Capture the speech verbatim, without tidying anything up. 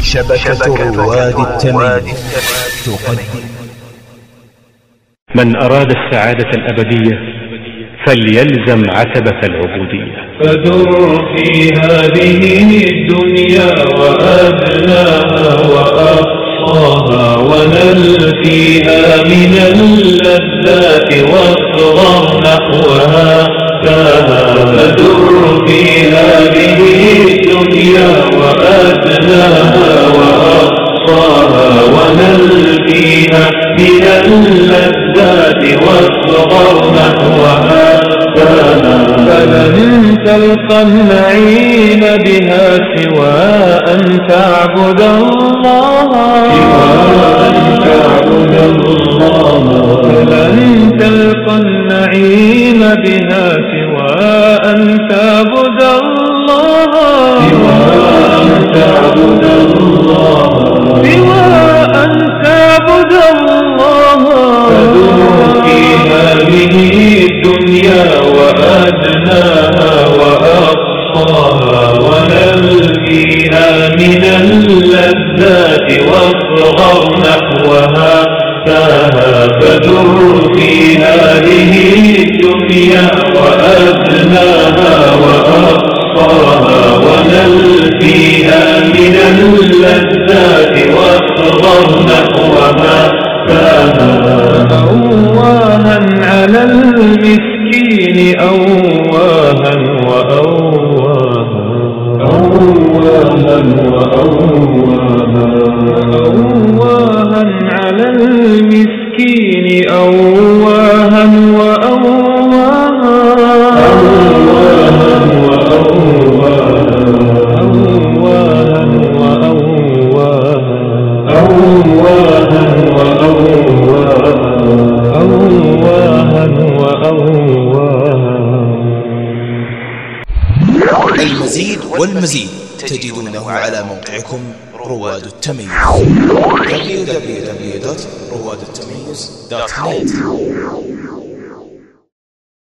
شبكة رواد التمييز تقدم. من أراد السعادة الأبدية فليلزم عتبة العبودية. فدر في هذه الدنيا وأدناها وأقصاها، ونل فيها من اللذات واصغر نحوها تاها. فدر في هذه الدنيا وأدناها وأقصاها، ونل فيها من اللذات واصغر نحوها تاها. فلن تلقى النعيم بها سوى أن تعبد الله، سوى أن تعبد الله. فلن تلقى النعيم بها سوى أن تعبد الله، سوى أن تعبد الله، سوى أن تعبد الله. فدر في هذه الدنيا وأدناها وأقصاها، ونل فيها من اللذات واصغر نحوها تاها. فدر في هذه الدنيا وأدناها وأقصاها، ونل فيها من اللذات واصغر نحوها تاها. أواها على المسكين أواها وأواها، أواها وأواها، أواها على المسكين أواها وأواها، أواها وأواها، أواها وأواها، أواها وأواها، أواها وأواها. المزيد والمزيد تجدونه على موقعكم رواد التمييز دبليو دبليو دبليو دوت رواد التمييز دوت نت.